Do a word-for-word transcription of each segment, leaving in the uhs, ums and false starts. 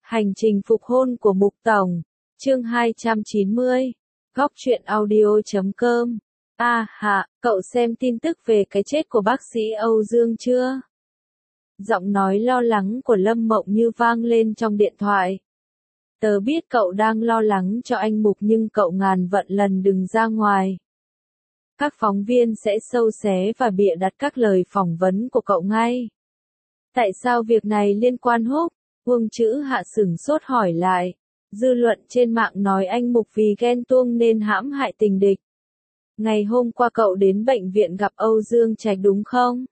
Hành trình phục hôn của Mục Tổng, chương hai trăm chín mươi, góc truyện audio chấm com. A hạ, cậu xem tin tức về cái chết của bác sĩ Âu Dương chưa? Giọng nói lo lắng của Lâm Mộng Như vang lên trong điện thoại. Tớ biết cậu đang lo lắng cho anh Mục nhưng cậu ngàn vạn lần đừng ra ngoài. Các phóng viên sẽ sâu xé và bịa đặt các lời phỏng vấn của cậu ngay. Tại sao việc này liên quan Húc? Vương Chữ Hạ sửng sốt hỏi lại. Dư luận trên mạng nói anh Mục vì ghen tuông nên hãm hại tình địch. Ngày hôm qua cậu đến bệnh viện gặp Âu Dương Trạch đúng không?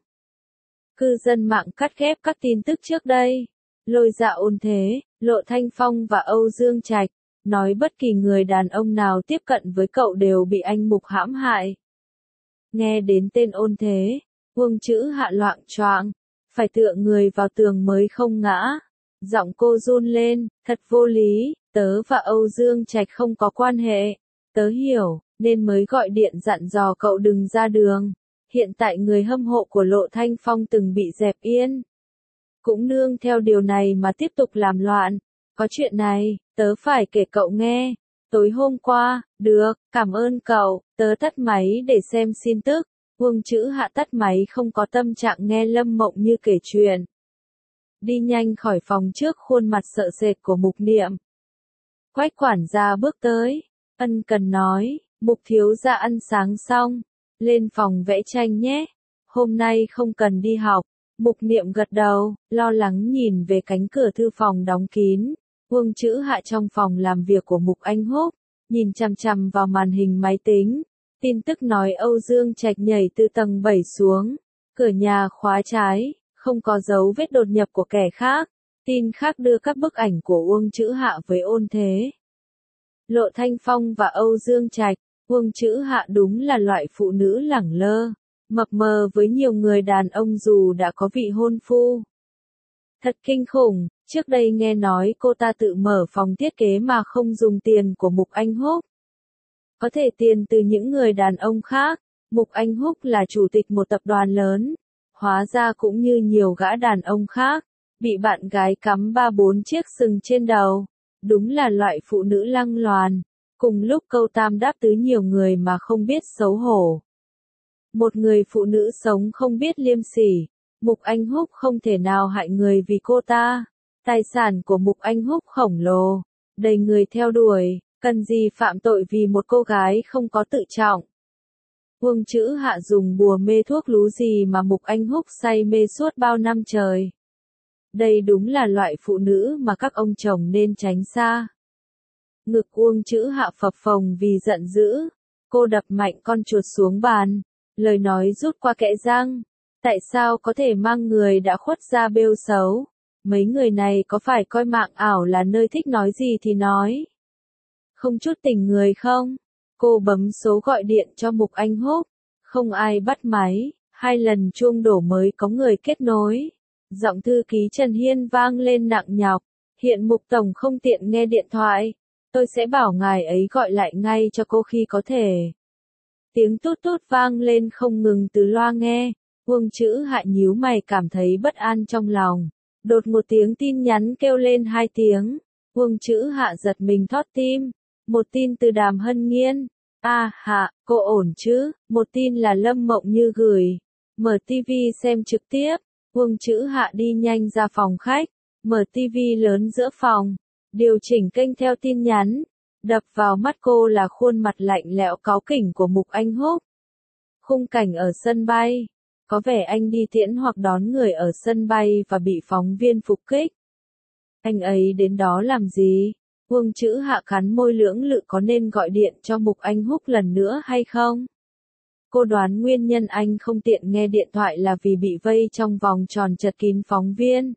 Cư dân mạng cắt ghép các tin tức trước đây. Lôi dạ ôn thế, Lộ Thanh Phong và Âu Dương Trạch, nói bất kỳ người đàn ông nào tiếp cận với cậu đều bị anh Mục hãm hại. Nghe đến tên ôn thế, Vương Chữ Hạ loạng choạng, phải tựa người vào tường mới không ngã. Giọng cô run lên, thật vô lý, tớ và Âu Dương Trạch không có quan hệ. Tớ hiểu, nên mới gọi điện dặn dò cậu đừng ra đường. Hiện tại người hâm mộ của Lộ Thanh Phong từng bị dẹp yên. Cũng nương theo điều này mà tiếp tục làm loạn. Có chuyện này, tớ phải kể cậu nghe. Tối hôm qua, được, cảm ơn cậu, tớ tắt máy để xem tin tức. Vương Chữ Hạ tắt máy không có tâm trạng nghe Lâm Mộng Như kể chuyện. Đi nhanh khỏi phòng trước khuôn mặt sợ sệt của Mục Niệm. Quách quản gia bước tới, ân cần nói, Mục thiếu gia ăn sáng xong, lên phòng vẽ tranh nhé, hôm nay không cần đi học. Mục Niệm gật đầu, lo lắng nhìn về cánh cửa thư phòng đóng kín. Vương Chữ Hạ trong phòng làm việc của Mục Anh Húc, nhìn chằm chằm vào màn hình máy tính. Tin tức nói Âu Dương Trạch nhảy từ tầng bảy xuống, cửa nhà khóa trái, không có dấu vết đột nhập của kẻ khác. Tin khác đưa các bức ảnh của Vương Chữ Hạ với ôn thế. Lộ Thanh Phong và Âu Dương Trạch, Vương Chữ Hạ đúng là loại phụ nữ lẳng lơ, mập mờ với nhiều người đàn ông dù đã có vị hôn phu. Thật kinh khủng, trước đây nghe nói cô ta tự mở phòng thiết kế mà không dùng tiền của Mục Anh Húc. Có thể tiền từ những người đàn ông khác. Mục Anh Húc là chủ tịch một tập đoàn lớn. Hóa ra cũng như nhiều gã đàn ông khác, bị bạn gái cắm ba bốn chiếc sừng trên đầu. Đúng là loại phụ nữ lăng loàn. Cùng lúc câu tam đáp tứ nhiều người mà không biết xấu hổ. Một người phụ nữ sống không biết liêm sỉ. Mục Anh Húc không thể nào hại người vì cô ta. Tài sản của Mục Anh Húc khổng lồ, đầy người theo đuổi. Cần gì phạm tội vì một cô gái không có tự trọng. Vương Chữ Hạ dùng bùa mê thuốc lú gì mà Mục Anh Húc say mê suốt bao năm trời. Đây đúng là loại phụ nữ mà các ông chồng nên tránh xa. Ngực Vương Chữ Hạ phập phồng vì giận dữ. Cô đập mạnh con chuột xuống bàn. Lời nói rút qua kẽ răng. Tại sao có thể mang người đã khuất ra bêu xấu? Mấy người này có phải coi mạng ảo là nơi thích nói gì thì nói? Không chút tình người không? Cô bấm số gọi điện cho Mục Anh Húc. Không ai bắt máy. Hai lần chuông đổ mới có người kết nối. Giọng thư ký Trần Hiên vang lên nặng nhọc. Hiện Mục Tổng không tiện nghe điện thoại. Tôi sẽ bảo ngài ấy gọi lại ngay cho cô khi có thể. Tiếng tút tút vang lên không ngừng từ loa nghe. Vương Chữ Hạ nhíu mày cảm thấy bất an trong lòng. Đột một tiếng tin nhắn kêu lên hai tiếng. Vương Chữ Hạ giật mình thót tim. Một tin từ Đàm Hân Nghiên. A hạ, cô ổn chứ? Một tin là Lâm Mộng Như gửi. Mở tivi xem trực tiếp. Vương Chữ Hạ đi nhanh ra phòng khách. Mở tivi lớn giữa phòng. Điều chỉnh kênh theo tin nhắn. Đập vào mắt cô là khuôn mặt lạnh lẽo cáu kỉnh của Mục Anh Húc. Khung cảnh ở sân bay. Có vẻ anh đi tiễn hoặc đón người ở sân bay và bị phóng viên phục kích. Anh ấy đến đó làm gì? Vương Chữ Hạ cắn môi lưỡng lự có nên gọi điện cho Mục Anh Húc lần nữa hay không? Cô đoán nguyên nhân anh không tiện nghe điện thoại là vì bị vây trong vòng tròn chật kín phóng viên.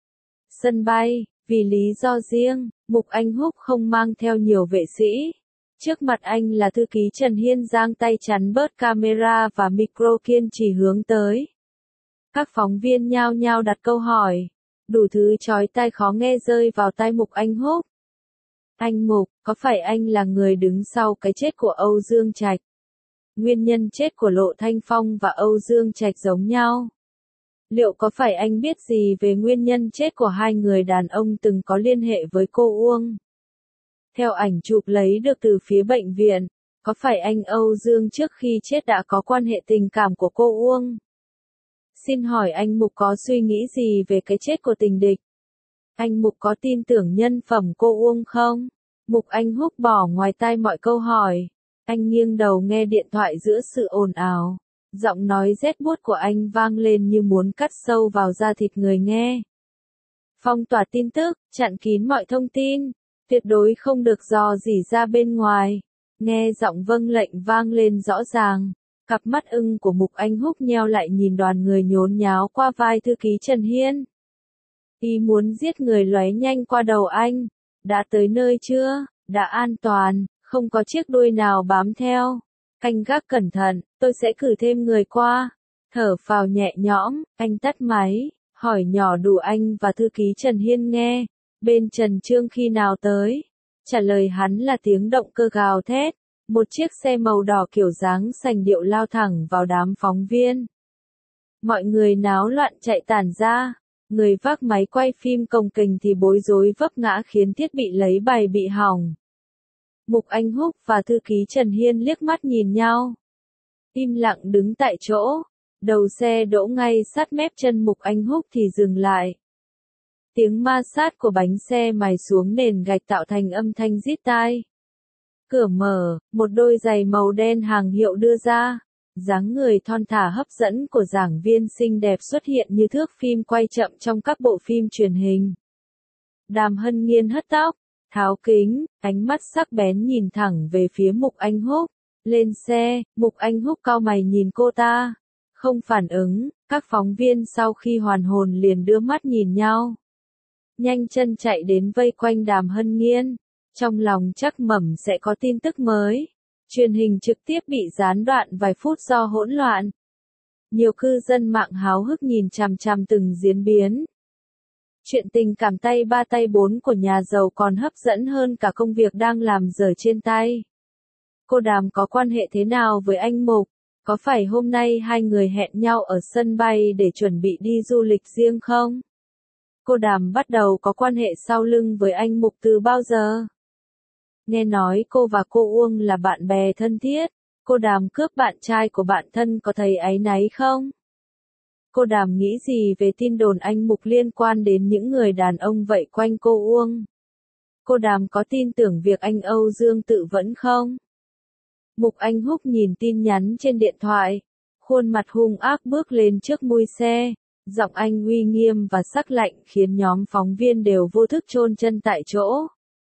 Sân bay, vì lý do riêng, Mục Anh Húc không mang theo nhiều vệ sĩ. Trước mặt anh là thư ký Trần Hiên giang tay chắn bớt camera và micro kiên trì hướng tới. Các phóng viên nhao nhao đặt câu hỏi. Đủ thứ chói tai khó nghe rơi vào tai Mục Anh Húc. Anh Mục, có phải anh là người đứng sau cái chết của Âu Dương Trạch? Nguyên nhân chết của Lộ Thanh Phong và Âu Dương Trạch giống nhau. Liệu có phải anh biết gì về nguyên nhân chết của hai người đàn ông từng có liên hệ với cô Uông? Theo ảnh chụp lấy được từ phía bệnh viện, có phải anh Âu Dương trước khi chết đã có quan hệ tình cảm của cô Uông? Xin hỏi anh Mục có suy nghĩ gì về cái chết của tình địch? Anh Mục có tin tưởng nhân phẩm cô Uông không? Mục Anh Húc bỏ ngoài tai mọi câu hỏi. Anh nghiêng đầu nghe điện thoại giữa sự ồn ào. Giọng nói rét buốt của anh vang lên như muốn cắt sâu vào da thịt người nghe. Phong tỏa tin tức, chặn kín mọi thông tin, tuyệt đối không được dò dỉ ra bên ngoài. Nghe giọng vâng lệnh vang lên rõ ràng. Cặp mắt ưng của Mục Anh Húc nheo lại nhìn đoàn người nhốn nháo qua vai thư ký Trần Hiên. Y muốn giết người lóe nhanh qua đầu anh. Đã tới nơi chưa? Đã an toàn, không có chiếc đuôi nào bám theo. Canh gác cẩn thận, tôi sẽ cử thêm người qua. Thở phào nhẹ nhõm, anh tắt máy, hỏi nhỏ đủ anh và thư ký Trần Hiên nghe. Bên Trần Trương khi nào tới? Trả lời hắn là tiếng động cơ gào thét. Một chiếc xe màu đỏ kiểu dáng sành điệu lao thẳng vào đám phóng viên. Mọi người náo loạn chạy tản ra. Người vác máy quay phim cồng kềnh thì bối rối vấp ngã khiến thiết bị lấy bài bị hỏng. Mục Anh Húc và thư ký Trần Hiên liếc mắt nhìn nhau. Im lặng đứng tại chỗ. Đầu xe đỗ ngay sát mép chân Mục Anh Húc thì dừng lại. Tiếng ma sát của bánh xe mài xuống nền gạch tạo thành âm thanh rít tai. Cửa mở, một đôi giày màu đen hàng hiệu đưa ra. Dáng người thon thả hấp dẫn của giảng viên xinh đẹp xuất hiện như thước phim quay chậm trong các bộ phim truyền hình. Đàm Hân Nghiên hất tóc, tháo kính, ánh mắt sắc bén nhìn thẳng về phía Mục Anh Húc. Lên xe, Mục Anh Húc cau mày nhìn cô ta. Không phản ứng, các phóng viên sau khi hoàn hồn liền đưa mắt nhìn nhau. Nhanh chân chạy đến vây quanh Đàm Hân Nghiên. Trong lòng chắc mẩm sẽ có tin tức mới. Truyền hình trực tiếp bị gián đoạn vài phút do hỗn loạn. Nhiều cư dân mạng háo hức nhìn chằm chằm từng diễn biến. Chuyện tình cảm tay ba tay bốn của nhà giàu còn hấp dẫn hơn cả công việc đang làm dở trên tay. Cô Đàm có quan hệ thế nào với anh Mục? Có phải hôm nay hai người hẹn nhau ở sân bay để chuẩn bị đi du lịch riêng không? Cô Đàm bắt đầu có quan hệ sau lưng với anh Mục từ bao giờ? Nghe nói cô và cô Uông là bạn bè thân thiết. Cô Đàm cướp bạn trai của bạn thân có thấy áy náy không? Cô Đàm nghĩ gì về tin đồn anh Mục liên quan đến những người đàn ông vây quanh cô Uông? Cô Đàm có tin tưởng việc anh Âu Dương tự vẫn không? Mục Anh Húc nhìn tin nhắn trên điện thoại. Khuôn mặt hung ác bước lên trước mui xe. Giọng anh uy nghiêm và sắc lạnh khiến nhóm phóng viên đều vô thức chôn chân tại chỗ.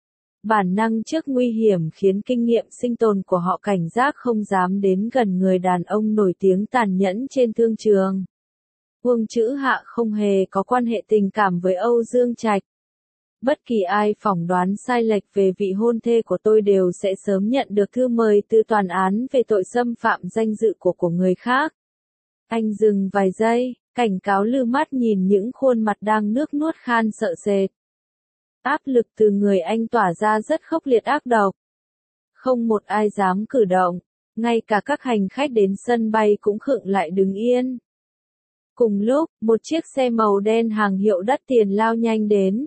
Bản năng trước nguy hiểm khiến kinh nghiệm sinh tồn của họ cảnh giác không dám đến gần người đàn ông nổi tiếng tàn nhẫn trên thương trường. Uông Chữ Hạ không hề có quan hệ tình cảm với Âu Dương Trạch. Bất kỳ ai phỏng đoán sai lệch về vị hôn thê của tôi đều sẽ sớm nhận được thư mời từ tòa án về tội xâm phạm danh dự của của người khác. Anh dừng vài giây, cảnh cáo lư mắt nhìn những khuôn mặt đang nước nuốt khan sợ sệt. Áp lực từ người anh tỏa ra rất khốc liệt ác độc. Không một ai dám cử động, ngay cả các hành khách đến sân bay cũng khựng lại đứng yên. Cùng lúc, một chiếc xe màu đen hàng hiệu đắt tiền lao nhanh đến.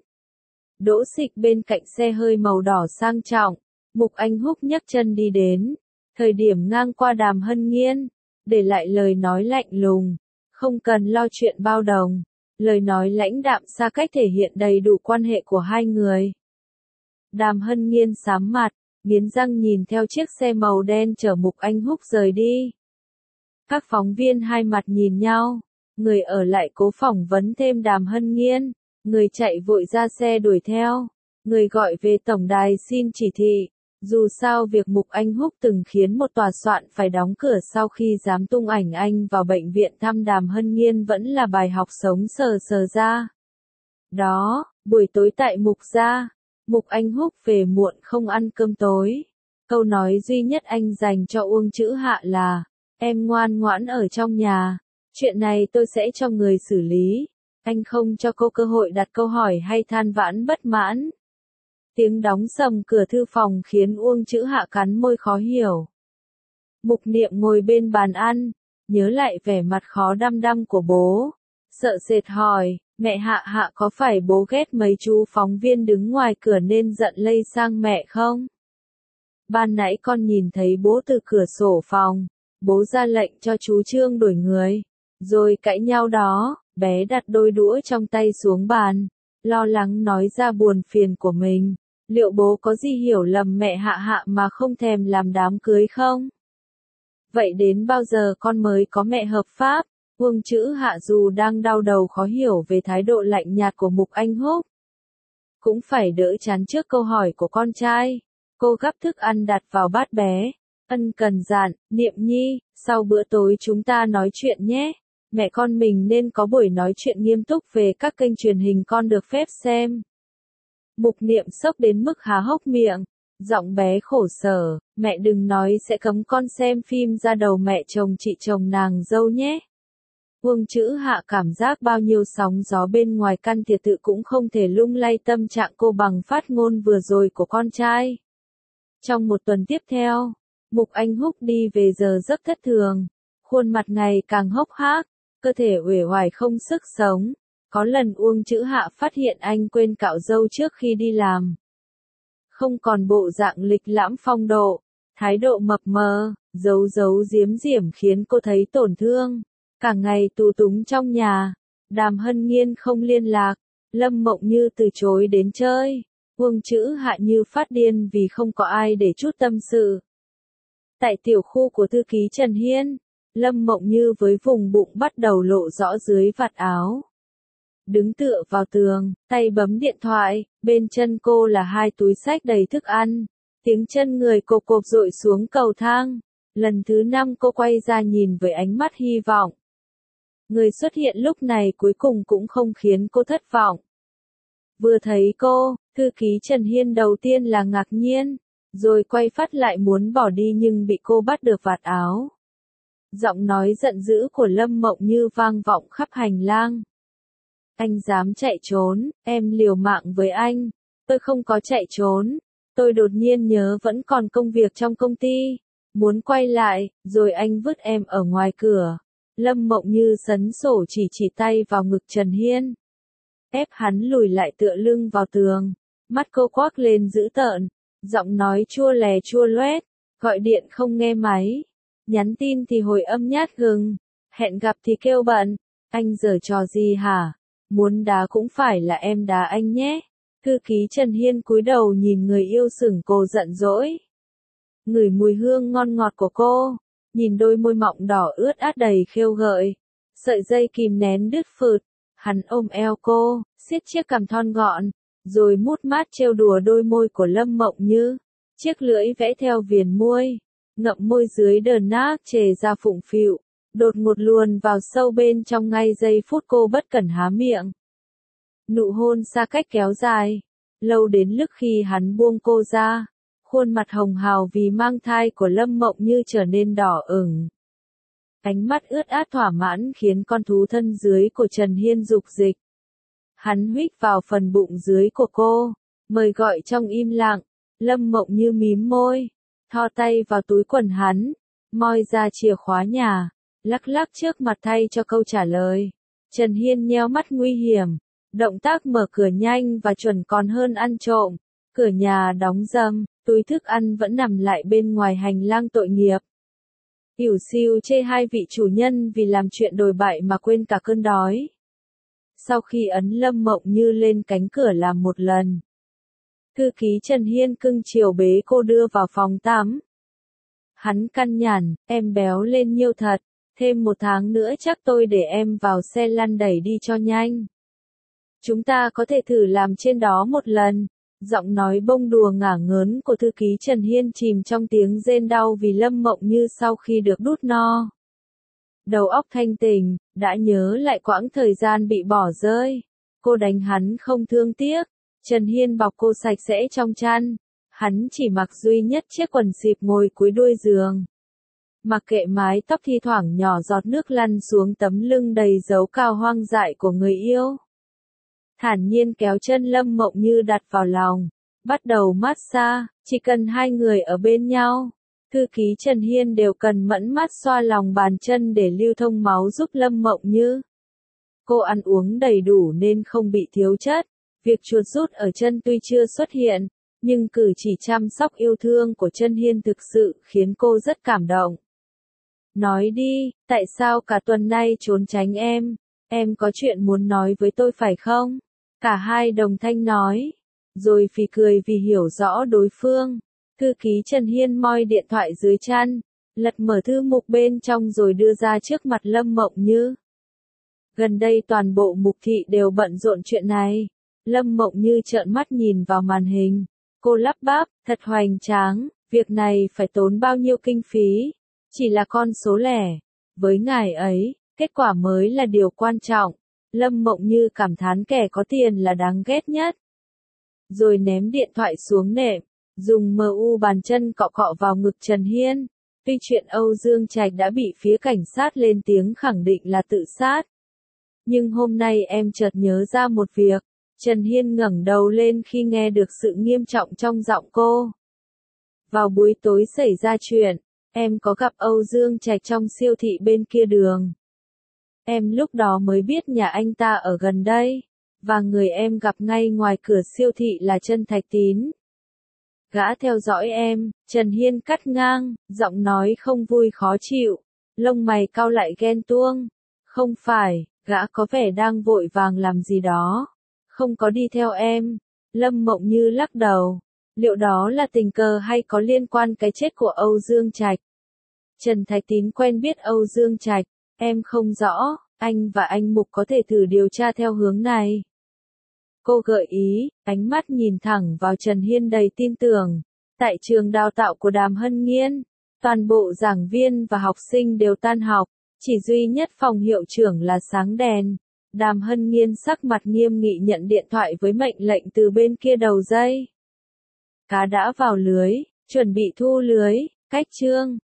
Đỗ xịch bên cạnh xe hơi màu đỏ sang trọng, Mục Anh Húc nhấc chân đi đến. Thời điểm ngang qua Đàm Hân Nghiên, để lại lời nói lạnh lùng, không cần lo chuyện bao đồng. Lời nói lãnh đạm xa cách thể hiện đầy đủ quan hệ của hai người. Đàm Hân Nghiên sám mặt, nghiến răng nhìn theo chiếc xe màu đen chở Mục Anh Húc rời đi. Các phóng viên hai mặt nhìn nhau, người ở lại cố phỏng vấn thêm Đàm Hân Nghiên, người chạy vội ra xe đuổi theo, người gọi về tổng đài xin chỉ thị. Dù sao việc Mục Anh Húc từng khiến một tòa soạn phải đóng cửa sau khi dám tung ảnh anh vào bệnh viện thăm Đàm Hân Nghiên vẫn là bài học sống sờ sờ ra. Đó, buổi tối tại Mục gia, Mục Anh Húc về muộn không ăn cơm tối. Câu nói duy nhất anh dành cho Uông Chữ Hạ là, em ngoan ngoãn ở trong nhà, chuyện này tôi sẽ cho người xử lý. Anh không cho cô cơ hội đặt câu hỏi hay than vãn bất mãn. Tiếng đóng sầm cửa thư phòng khiến Uông Chữ Hạ cắn môi khó hiểu. Mục Niệm ngồi bên bàn ăn, nhớ lại vẻ mặt khó đăm đăm của bố. sợ sệt hỏi, mẹ Hạ Hạ có phải bố ghét mấy chú phóng viên đứng ngoài cửa nên giận lây sang mẹ không? Ban nãy con nhìn thấy bố từ cửa sổ phòng, bố ra lệnh cho chú Trương đuổi người, rồi cãi nhau đó. Bé đặt đôi đũa trong tay xuống bàn, lo lắng nói ra buồn phiền của mình. Liệu bố có gì hiểu lầm mẹ Hạ Hạ mà không thèm làm đám cưới không? Vậy đến bao giờ con mới có mẹ hợp pháp? Uông Chữ Hạ dù đang đau đầu khó hiểu về thái độ lạnh nhạt của Mục Anh Húc, cũng phải đỡ chán trước câu hỏi của con trai. Cô gắp thức ăn đặt vào bát bé, ân cần dặn, Niệm Nhi, sau bữa tối chúng ta nói chuyện nhé. Mẹ con mình nên có buổi nói chuyện nghiêm túc về các kênh truyền hình con được phép xem. Mục Niệm sốc đến mức há hốc miệng, giọng bé khổ sở, mẹ đừng nói sẽ cấm con xem phim ra đầu mẹ chồng chị chồng nàng dâu nhé. Uông Chữ Hạ cảm giác bao nhiêu sóng gió bên ngoài căn tiệc tự cũng không thể lung lay tâm trạng cô bằng phát ngôn vừa rồi của con trai. Trong một tuần tiếp theo, Mục Anh Húc đi về giờ giấc thất thường, khuôn mặt ngày càng hốc hác, cơ thể uể oải không sức sống. Có lần Uông Chữ Hạ phát hiện anh quên cạo râu trước khi đi làm. Không còn bộ dạng lịch lãm phong độ, thái độ mập mờ, giấu giấu giếm giểm khiến cô thấy tổn thương. Cả ngày tù túng trong nhà, Đàm Hân Nhiên không liên lạc, Lâm Mộng Như từ chối đến chơi. Uông Chữ Hạ như phát điên vì không có ai để chút tâm sự. Tại tiểu khu của thư ký Trần Hiên, Lâm Mộng Như với vùng bụng bắt đầu lộ rõ dưới vạt áo. Đứng tựa vào tường, tay bấm điện thoại, bên chân cô là hai túi xách đầy thức ăn. Tiếng chân người cộp cộp dội xuống cầu thang. Lần thứ năm cô quay ra nhìn với ánh mắt hy vọng. Người xuất hiện lúc này cuối cùng cũng không khiến cô thất vọng. Vừa thấy cô, thư ký Trần Hiên đầu tiên là ngạc nhiên, rồi quay phát lại muốn bỏ đi nhưng bị cô bắt được vạt áo. Giọng nói giận dữ của Lâm Mộng Như vang vọng khắp hành lang. Anh dám chạy trốn, em liều mạng với anh. Tôi không có chạy trốn, tôi đột nhiên nhớ vẫn còn công việc trong công ty, muốn quay lại, rồi anh vứt em ở ngoài cửa. Lâm Mộng Như sấn sổ chỉ chỉ tay vào ngực Trần Hiên, ép hắn lùi lại tựa lưng vào tường, mắt cô quắc lên dữ tợn, giọng nói chua lè chua loét, gọi điện không nghe máy, nhắn tin thì hồi âm nhát gừng, hẹn gặp thì kêu bận, anh giở trò gì hả? Muốn đá cũng phải là em đá anh nhé. Thư ký Trần Hiên cúi đầu nhìn người yêu sửng cô giận dỗi. Ngửi mùi hương ngon ngọt của cô, nhìn đôi môi mọng đỏ ướt át đầy khêu gợi, sợi dây kìm nén đứt phượt, hắn ôm eo cô, siết chiếc cằm thon gọn, rồi mút mát trêu đùa đôi môi của Lâm Mộng Như, chiếc lưỡi vẽ theo viền môi, ngậm môi dưới đờn nát chề ra phụng phịu, đột ngột luồn vào sâu bên trong ngay giây phút cô bất cẩn há miệng. Nụ hôn xa cách kéo dài, lâu đến lúc khi hắn buông cô ra, khuôn mặt hồng hào vì mang thai của Lâm Mộng Như trở nên đỏ ửng. Ánh mắt ướt át thỏa mãn khiến con thú thân dưới của Trần Hiên dục dịch. Hắn huých vào phần bụng dưới của cô, mời gọi trong im lặng. Lâm Mộng Như mím môi, thò tay vào túi quần hắn, moi ra chìa khóa nhà, lắc lắc trước mặt thay cho câu trả lời. Trần Hiên nheo mắt nguy hiểm, động tác mở cửa nhanh và chuẩn còn hơn ăn trộm. Cửa nhà đóng rầm, túi thức ăn vẫn nằm lại bên ngoài hành lang tội nghiệp. Yểu Siêu chê hai vị chủ nhân vì làm chuyện đồi bại mà quên cả cơn đói. Sau khi ấn Lâm Mộng Như lên cánh cửa làm một lần, thư ký Trần Hiên cưng chiều bế cô đưa vào phòng tắm. Hắn căn nhằn, em béo lên nhiều thật, thêm một tháng nữa chắc tôi để em vào xe lăn đẩy đi cho nhanh. Chúng ta có thể thử làm trên đó một lần. Giọng nói bông đùa ngả ngớn của thư ký Trần Hiên chìm trong tiếng rên đau vì Lâm Mộng Như sau khi được đút no. Đầu óc thanh tỉnh, đã nhớ lại quãng thời gian bị bỏ rơi. Cô đánh hắn không thương tiếc. Trần Hiên bọc cô sạch sẽ trong chăn. Hắn chỉ mặc duy nhất chiếc quần xịp ngồi cuối đuôi giường. Mặc kệ mái tóc thi thoảng nhỏ giọt nước lăn xuống tấm lưng đầy dấu cao hoang dại của người yêu. Thản nhiên kéo chân Lâm Mộng Như đặt vào lòng, bắt đầu massage, chỉ cần hai người ở bên nhau. Thư ký Trần Hiên đều cần mẫn mắt xoa lòng bàn chân để lưu thông máu giúp Lâm Mộng Như. Cô ăn uống đầy đủ nên không bị thiếu chất. Việc chuột rút ở chân tuy chưa xuất hiện, nhưng cử chỉ chăm sóc yêu thương của Trần Hiên thực sự khiến cô rất cảm động. Nói đi, tại sao cả tuần nay trốn tránh em? Em có chuyện muốn nói với tôi phải không? Cả hai đồng thanh nói. Rồi phì cười vì hiểu rõ đối phương. Thư ký Trần Hiên moi điện thoại dưới chăn, lật mở thư mục bên trong rồi đưa ra trước mặt Lâm Mộng Như. Gần đây toàn bộ mục thị đều bận rộn chuyện này. Lâm Mộng Như trợn mắt nhìn vào màn hình. Cô lắp bắp, thật hoành tráng, việc này phải tốn bao nhiêu kinh phí? Chỉ là con số lẻ. Với ngài ấy, kết quả mới là điều quan trọng. Lâm Mộng Như cảm thán kẻ có tiền là đáng ghét nhất. Rồi ném điện thoại xuống nệm, dùng mờ u bàn chân cọ cọ vào ngực Trần Hiên. Tuy chuyện Âu Dương Trạch đã bị phía cảnh sát lên tiếng khẳng định là tự sát. Nhưng hôm nay em chợt nhớ ra một việc. Trần Hiên ngẩng đầu lên khi nghe được sự nghiêm trọng trong giọng cô. Vào buổi tối xảy ra chuyện, em có gặp Âu Dương Trạch trong siêu thị bên kia đường. Em lúc đó mới biết nhà anh ta ở gần đây, và người em gặp ngay ngoài cửa siêu thị là Trần Thạch Tín. Gã theo dõi em, Trần Hiên cắt ngang, giọng nói không vui khó chịu, lông mày cau lại ghen tuông. Không phải, gã có vẻ đang vội vàng làm gì đó. Không có đi theo em. Lâm Mộng Như lắc đầu. Liệu đó là tình cờ hay có liên quan cái chết của Âu Dương Trạch? Trần Thạch Tín quen biết Âu Dương Trạch. Em không rõ, anh và anh Mục có thể thử điều tra theo hướng này. Cô gợi ý, ánh mắt nhìn thẳng vào Trần Hiên đầy tin tưởng. Tại trường đào tạo của Đàm Hân Nghiên, toàn bộ giảng viên và học sinh đều tan học, chỉ duy nhất phòng hiệu trưởng là sáng đèn. Đàm Hân Nghiên sắc mặt nghiêm nghị nhận điện thoại với mệnh lệnh từ bên kia đầu dây. Cá đã vào lưới, chuẩn bị thu lưới, cách chương.